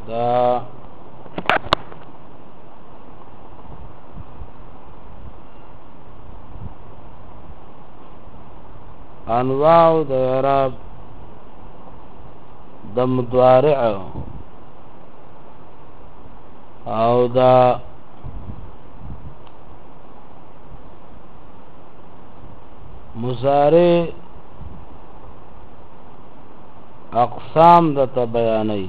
دا انواع د اعراب د مضارع او دا مضارع اقسام د بیانې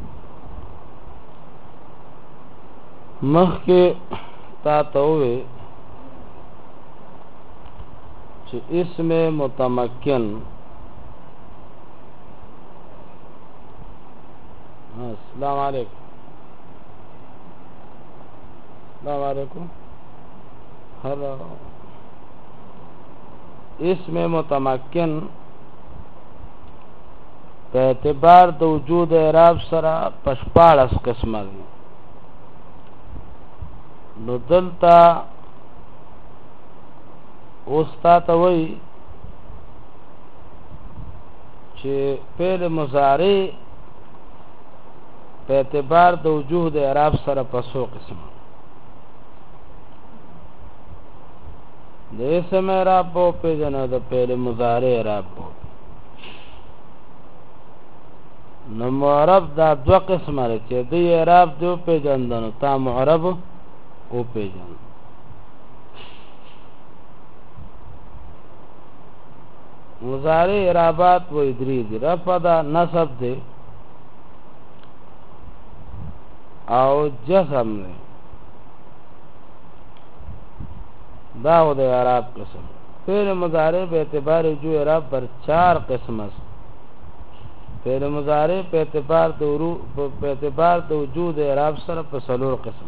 مخکې تا توې چې اسم متمکن السلام علیکم السلام علیکم هلو اسم متمکن په اعتبار د وجود اعراب سره پشپاړس قسمه دي نو دلته اوستا ته وایي چې فعل مضارع په اعتبار د وجود اعراب سره په څو قسمه د اسم اعراب په پیژنه د فعل مضارع اعراب نو معرب دا دو قسمه لري چې د اعراب دو پیژندنو تا معرب او پیژن مضارع اعرابات و ادری دی رفع دا نصب دی او جزم دی دا و د اعراب قسم فعل مضارع به اعتبار جو اعراب پر 4 قسم است فعل مضارع په اعتبار د وجود اعراب سره په 4 قسم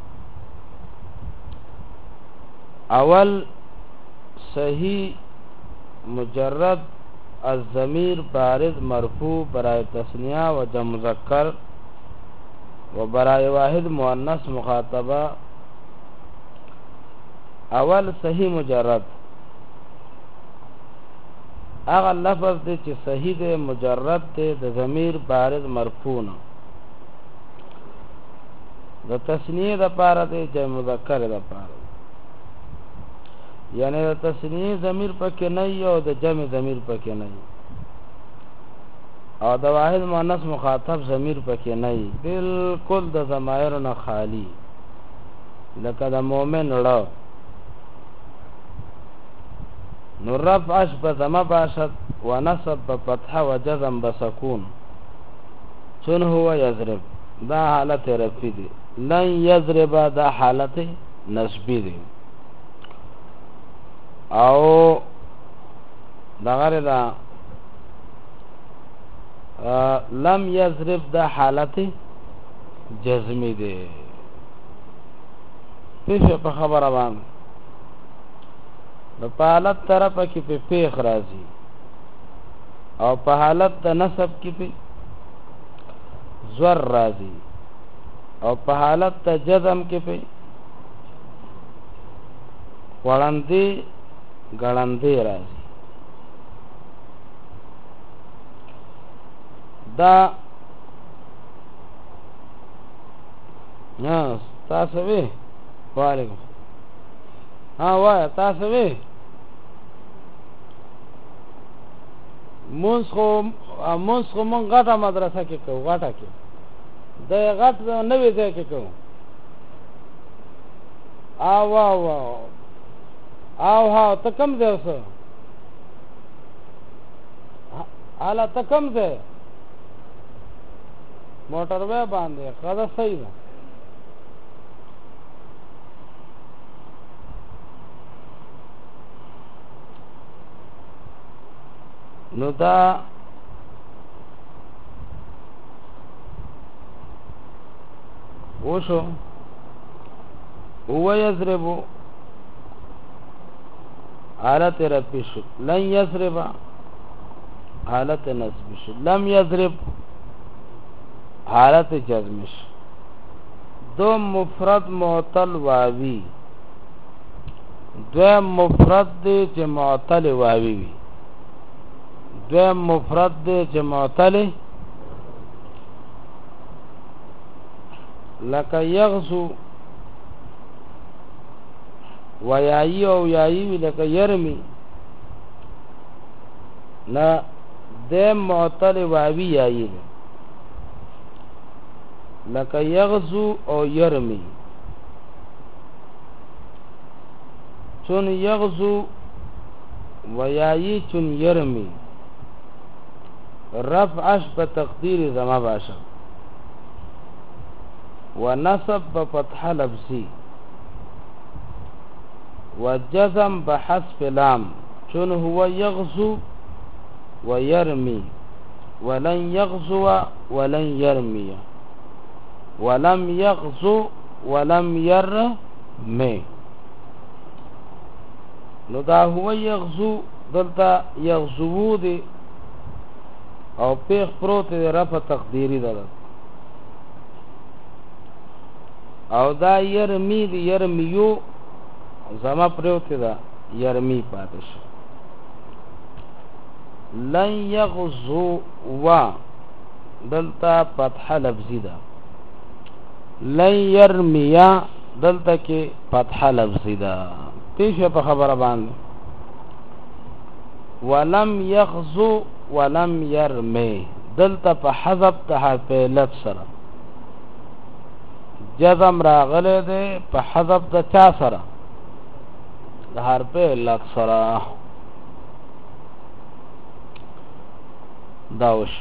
اول صحیح مجرد الضمیر بارز مرفوع برای تثنیه و جمع مذکر و برای واحد مؤنث مخاطبه اول صحیح مجرد اغه لفظ دی چې صحیح دی مجرد دی د ضمیر بارز مرفوع نه د تثنیه د پاره دی جمع مذکر د پاره یعنی د تثنیه ضمیر پکې نه او د جمع ضمیر پکې نه او د واحد مؤنث مخاطب ضمیر پکې نه بالکل د ضمائر نه خالی لکه د مؤمن ړو نو رفع اشبه زما باشد و نصب بفتحه و جزم بسکون چون هو یضرب دا حالت رفعی دی لن یضرب دا حالت نصبی دی او دا غیر دا لم یضرب دا حالت جزمی دی پیش په خبره باندې په حالت طرف کې په پیخ راځي او په حالت د نسب کې په زور راځي او په حالت د جزم کې په وړاندې ګړاندې راځي دا نه تاسو وی وعلیکم ها وای تاسو وی مونږ خو مونږ غټه مدرسه کې کوو غټه کې د غټ نوې ځای کې کوو او ها ته کم ځای اوسه اله ته کم ځای موټر وې باندې خدا صحیح ده نو دا وشو هو یضرب حالت رفع شو لن یضرب حالت نصب شو لم یضرب حالت جزم شو دو مفرد معطل واوی دو مفرد دی چې معطل واوی وی دو مفرد دی چې معطل لکه یغزو ویایی او یایی لکه یرمی نا دیم معطل واوی یایی لکه یغزو او یرمی چون یغزو ویایی چون یرمی رفعش په تقدیر زما باشه ونصب بفتح لبسی وجزم بحذف لام چون هو یغزو ويرمي ولن يغزو ولن يرمي ولم يغزو ولم يرمي نو دا هو یغزو دلتا یغزو دی او پیخ پروت دی رفع تقدیری دلت او دا یرمی دی یرمیو زما پروت دا یرمی پاتش لن یغزو و دلتا فتح لفظی دا لن یرمیا دلتا کی فتح لفظی دا تیشه په خبره باندې ولم یغزو ولم یرمی دلتا په حذف ته حرف علت سره جزم راغله ده په حذف د چا سره د حرف علت سره داوش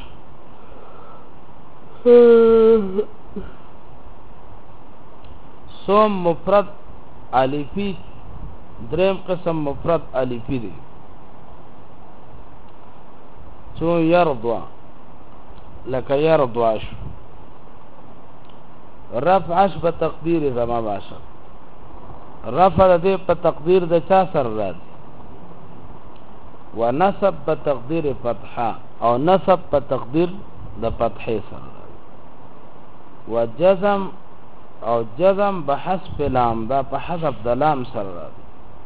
سوم مفرد الفی دریم قسم مفرد الفی دی چون یرضوا لکه یرضوا شو رفعش په تقدیر زما باشه رفع دې په تقدیر د چا سره راځي ونصب په تقدیر فتحه او نصب په تقدیر د فتحې سره وجزم او جزم بحذف لام دا په حذف د لام سره راځي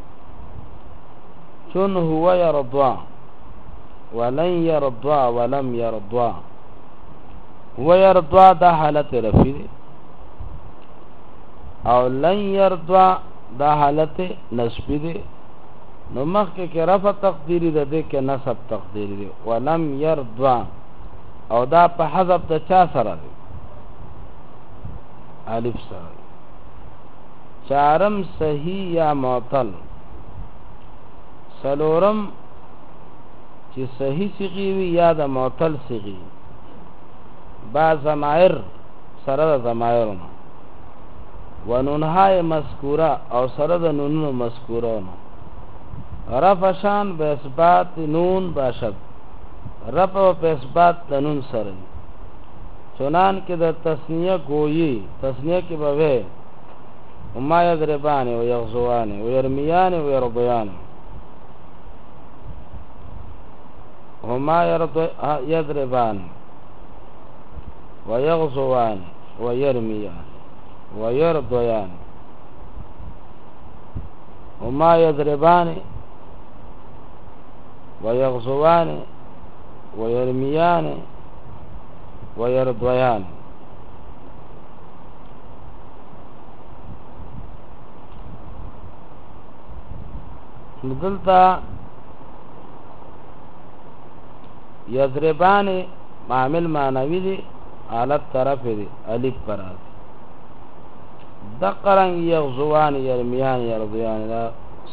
چون هو يرضى ولن يرضى ولم يرضى هو يرضى دا حالت رفع او لن يرضى دا حالت نصب دی نو مخکې کې رفع تقدیری ده دې کې نصب تقدیری دی ولم يرضى او دا په حذف د چا سره دی الف سره چارم صحیح یا معطل سلورم چې صحیح صیغه وي یا د معطل صیغه با ضمائر سره د ضمائر ونونهای مذکوره او سره د نونو مذکوره رفع شان به اثبات نون باشد رفع په اثبات د نون سره چنان کې د تسنیه گویی تسنیه کې به وما یضربان و یغزوان و یرمیان و یرضیان هما یضربان و یغزوان و یرمیان و یرضیان هما یضربان و یغزوان و یرمیان و یرضیان دلتا یضربان عامل معنوی دی حالت طرف دی الف پر آتی دقرنگ یغزوان یرمیان یرضیان دا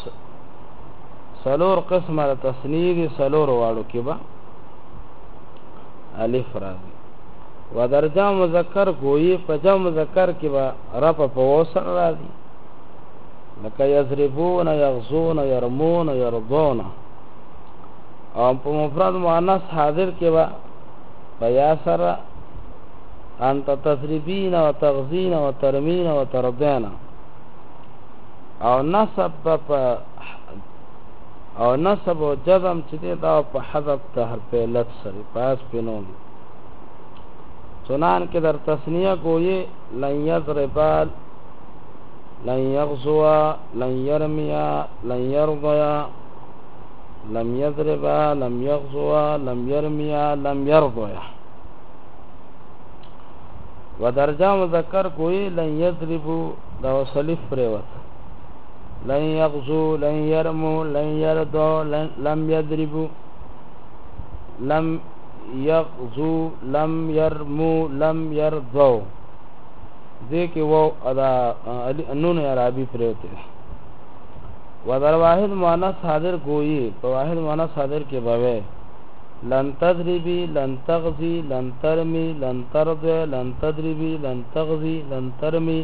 سلور قسم دا تسنیدی سلور وارو کبا الف راضی و در جمع مذکر گویی پا جمع مذکر کبا رفع پا وصل راضی لکه یضربون یغزون یرمون یرضون او په مفرد مؤنث حاضر کې با بیا سره انت تضربین و تغزین و ترمین و ترضین او نصب و جزم چې دا په حذف ته حرف علت سره پاس پینون چنان کې در تسنیه گویی لن یضربال لن یغزوا لن یرمیا لن یرضیا لم یضربا لم یغزوا لم یرمیا لم یرضیا و درجه مذکر کوئی لن یضربو دا وصلیف پریوت لن یغزو لن یرمو لن یردو لم یضربو لم یغزو لم یرمو لم یردو دیکھ وہ ادا نون عربی پریوت و در واحد مؤنث حاضر گوئی په واحد مؤنث حاضر کې بوي لن تضربي لن تغزي لن ترمي لن ترضي لن تضربي لن تغزي لن ترمي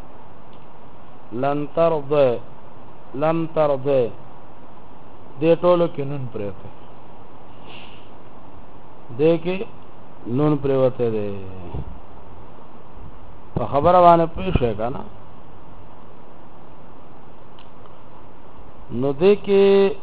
لن ترضي لم ترضي دې ټولو کې نون پریوته دې کې نون پریوته ده په خبره باندې پېښه کنه نو دې کې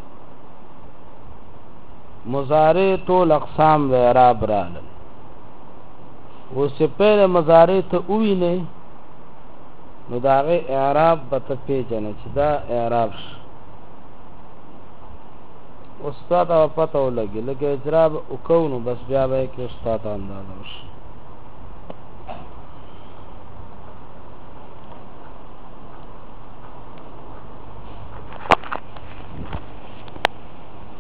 مضارع ټول اقسام و اعراب رالل و سے پہلے مضارع ته وی نه نو داغه اعراب به ته پیژنې چې دا اعراب استاد او پته ولګي لکه اجراب وکونو بس بیا به کې استاد انداز وشي